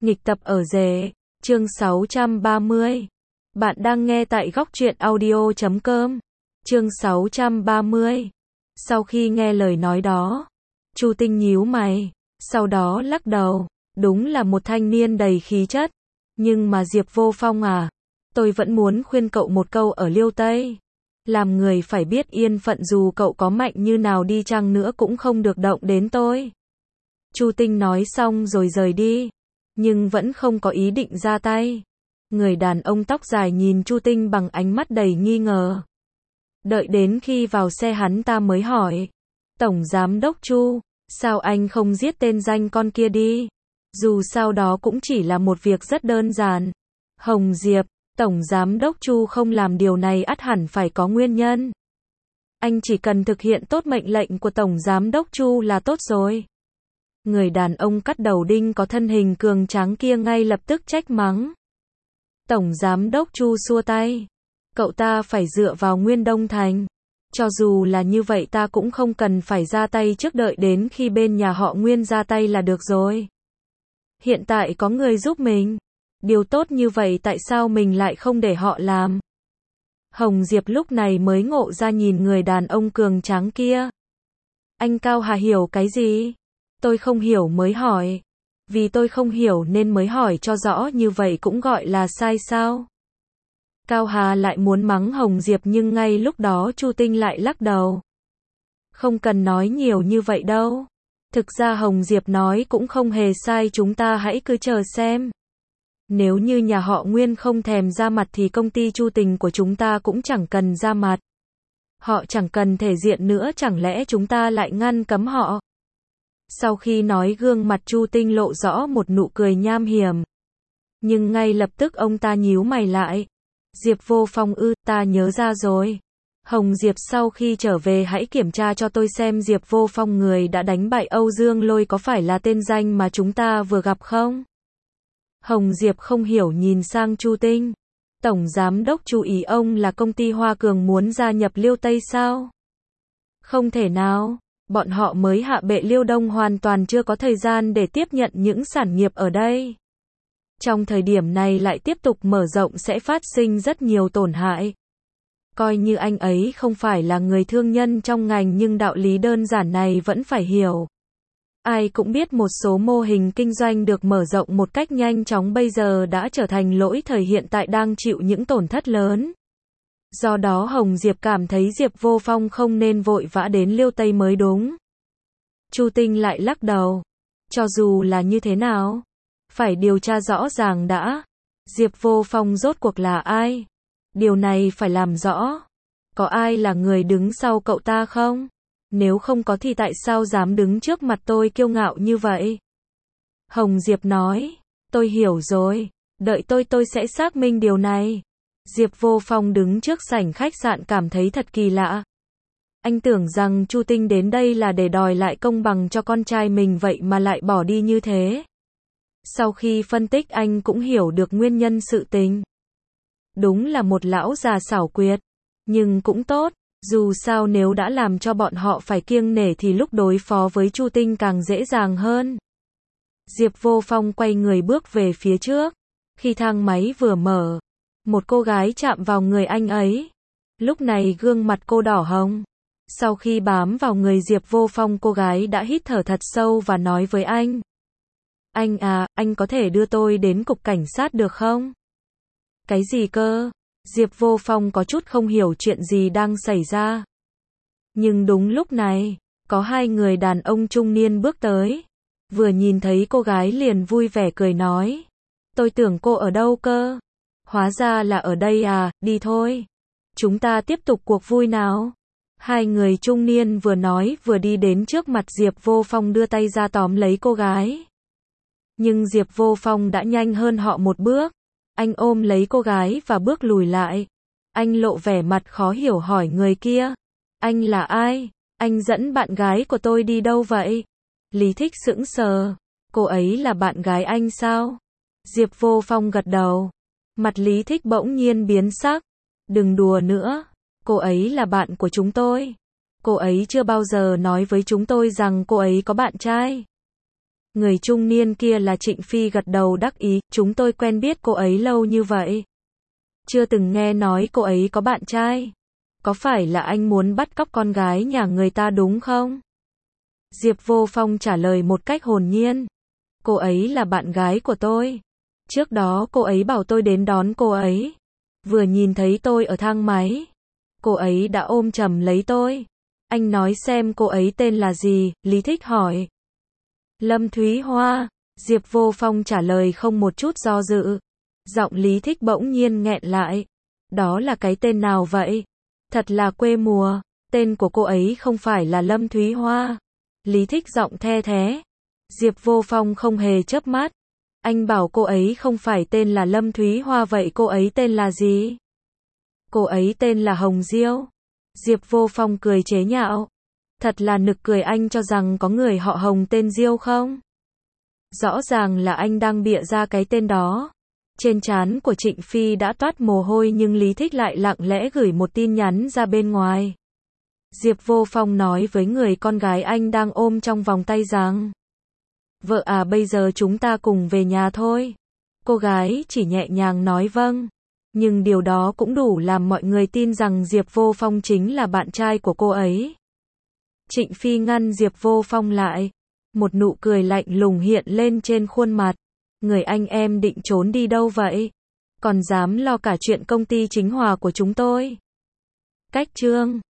Nghịch tập ở rể, chương 630. Bạn đang nghe tại góc truyện audio.com. Chương 630. Sau khi nghe lời nói đó, Chu Tinh nhíu mày, sau đó lắc đầu, đúng là một thanh niên đầy khí chất. Nhưng mà Diệp Vô Phong à, tôi vẫn muốn khuyên cậu một câu ở Liêu Tây. Làm người phải biết yên phận, dù cậu có mạnh như nào đi chăng nữa cũng không được động đến tôi. Chu Tinh nói xong rồi rời đi, nhưng vẫn không có ý định ra tay. Người đàn ông tóc dài nhìn Chu Tinh bằng ánh mắt đầy nghi ngờ. Đợi đến khi vào xe hắn ta mới hỏi, Tổng Giám Đốc Chu, sao anh không giết tên danh con kia đi? Dù sao đó cũng chỉ là một việc rất đơn giản. Hồng Diệp, Tổng Giám Đốc Chu không làm điều này ắt hẳn phải có nguyên nhân. Anh chỉ cần thực hiện tốt mệnh lệnh của Tổng Giám Đốc Chu là tốt rồi. Người đàn ông cắt đầu đinh có thân hình cường tráng kia ngay lập tức trách mắng. Tổng Giám Đốc Chu xua tay. Cậu ta phải dựa vào Nguyên Đông Thành. Cho dù là như vậy ta cũng không cần phải ra tay trước, đợi đến khi bên nhà họ Nguyên ra tay là được rồi. Hiện tại có người giúp mình. Điều tốt như vậy tại sao mình lại không để họ làm? Hồng Diệp lúc này mới ngộ ra nhìn người đàn ông cường tráng kia. Anh Cao Hà hiểu cái gì? Tôi không hiểu mới hỏi. Vì tôi không hiểu nên mới hỏi cho rõ, như vậy cũng gọi là sai sao? Cao Hà lại muốn mắng Hồng Diệp nhưng ngay lúc đó Chu Tinh lại lắc đầu. Không cần nói nhiều như vậy đâu. Thực ra Hồng Diệp nói cũng không hề sai, chúng ta hãy cứ chờ xem. Nếu như nhà họ Nguyên không thèm ra mặt thì công ty Chu Tình của chúng ta cũng chẳng cần ra mặt. Họ chẳng cần thể diện nữa, chẳng lẽ chúng ta lại ngăn cấm họ? Sau khi nói, gương mặt Chu Tinh lộ rõ một nụ cười nham hiểm. Nhưng ngay lập tức ông ta nhíu mày lại. Diệp Vô Phong ư? Ta nhớ ra rồi. Hồng Diệp, sau khi trở về hãy kiểm tra cho tôi xem Diệp Vô Phong, người đã đánh bại Âu Dương Lôi, có phải là tên danh mà chúng ta vừa gặp không? Hồng Diệp không hiểu nhìn sang Chu Tinh. Tổng Giám Đốc Chu, ý ông là công ty Hoa Cường muốn gia nhập Liêu Tây sao? Không thể nào. Bọn họ mới hạ bệ Liêu Đông, hoàn toàn chưa có thời gian để tiếp nhận những sản nghiệp ở đây. Trong thời điểm này lại tiếp tục mở rộng sẽ phát sinh rất nhiều tổn hại. Coi như anh ấy không phải là người thương nhân trong ngành nhưng đạo lý đơn giản này vẫn phải hiểu. Ai cũng biết một số mô hình kinh doanh được mở rộng một cách nhanh chóng bây giờ đã trở thành lỗi thời, hiện tại đang chịu những tổn thất lớn. Do đó Hồng Diệp cảm thấy Diệp Vô Phong không nên vội vã đến Liêu Tây mới đúng. Chu Tinh lại lắc đầu. Cho dù là như thế nào, phải điều tra rõ ràng đã. Diệp Vô Phong rốt cuộc là ai? Điều này phải làm rõ. Có ai là người đứng sau cậu ta không? Nếu không có thì tại sao dám đứng trước mặt tôi kiêu ngạo như vậy? Hồng Diệp nói. Tôi hiểu rồi. Đợi tôi sẽ xác minh điều này. Diệp Vô Phong đứng trước sảnh khách sạn cảm thấy thật kỳ lạ. Anh tưởng rằng Chu Tinh đến đây là để đòi lại công bằng cho con trai mình, vậy mà lại bỏ đi như thế. Sau khi phân tích anh cũng hiểu được nguyên nhân sự tình. Đúng là một lão già xảo quyệt. Nhưng cũng tốt, dù sao nếu đã làm cho bọn họ phải kiêng nể thì lúc đối phó với Chu Tinh càng dễ dàng hơn. Diệp Vô Phong quay người bước về phía trước. Khi thang máy vừa mở, một cô gái chạm vào người anh ấy. Lúc này gương mặt cô đỏ hồng. Sau khi bám vào người Diệp Vô Phong, cô gái đã hít thở thật sâu và nói với anh. Anh à, anh có thể đưa tôi đến cục cảnh sát được không? Cái gì cơ? Diệp Vô Phong có chút không hiểu chuyện gì đang xảy ra. Nhưng đúng lúc này, có hai người đàn ông trung niên bước tới. Vừa nhìn thấy cô gái liền vui vẻ cười nói. Tôi tưởng cô ở đâu cơ? Hóa ra là ở đây à, đi thôi. Chúng ta tiếp tục cuộc vui nào. Hai người trung niên vừa nói vừa đi đến trước mặt Diệp Vô Phong, đưa tay ra tóm lấy cô gái. Nhưng Diệp Vô Phong đã nhanh hơn họ một bước. Anh ôm lấy cô gái và bước lùi lại. Anh lộ vẻ mặt khó hiểu hỏi người kia. Anh là ai? Anh dẫn bạn gái của tôi đi đâu vậy? Lý Thích sững sờ. Cô ấy là bạn gái anh sao? Diệp Vô Phong gật đầu. Mặt Lý Thích bỗng nhiên biến sắc. Đừng đùa nữa. Cô ấy là bạn của chúng tôi. Cô ấy chưa bao giờ nói với chúng tôi rằng cô ấy có bạn trai. Người trung niên kia là Trịnh Phi gật đầu đắc ý, chúng tôi quen biết cô ấy lâu như vậy. Chưa từng nghe nói cô ấy có bạn trai. Có phải là anh muốn bắt cóc con gái nhà người ta đúng không? Diệp Vô Phong trả lời một cách hồn nhiên. Cô ấy là bạn gái của tôi. Trước đó cô ấy bảo tôi đến đón cô ấy. Vừa nhìn thấy tôi ở thang máy, cô ấy đã ôm chầm lấy tôi. Anh nói xem cô ấy tên là gì? Lý Thích hỏi. Lâm Thúy Hoa. Diệp Vô Phong trả lời không một chút do dự. Giọng Lý Thích bỗng nhiên nghẹn lại. Đó là cái tên nào vậy? Thật là quê mùa. Tên của cô ấy không phải là Lâm Thúy Hoa. Lý Thích giọng the thé. Diệp Vô Phong không hề chớp mắt. Anh bảo cô ấy không phải tên là Lâm Thúy Hoa, vậy cô ấy tên là gì? Cô ấy tên là Hồng Diêu. Diệp Vô Phong cười chế nhạo. Thật là nực cười, anh cho rằng có người họ Hồng tên Diêu không? Rõ ràng là anh đang bịa ra cái tên đó. Trên trán của Trịnh Phi đã toát mồ hôi nhưng Lý Thích lại lặng lẽ gửi một tin nhắn ra bên ngoài. Diệp Vô Phong nói với người con gái anh đang ôm trong vòng tay rằng: Vợ à, bây giờ chúng ta cùng về nhà thôi. Cô gái chỉ nhẹ nhàng nói vâng. Nhưng điều đó cũng đủ làm mọi người tin rằng Diệp Vô Phong chính là bạn trai của cô ấy. Trịnh Phi ngăn Diệp Vô Phong lại. Một nụ cười lạnh lùng hiện lên trên khuôn mặt. Người anh em định trốn đi đâu vậy? Còn dám lo cả chuyện công ty Chính Hòa của chúng tôi? Cách chương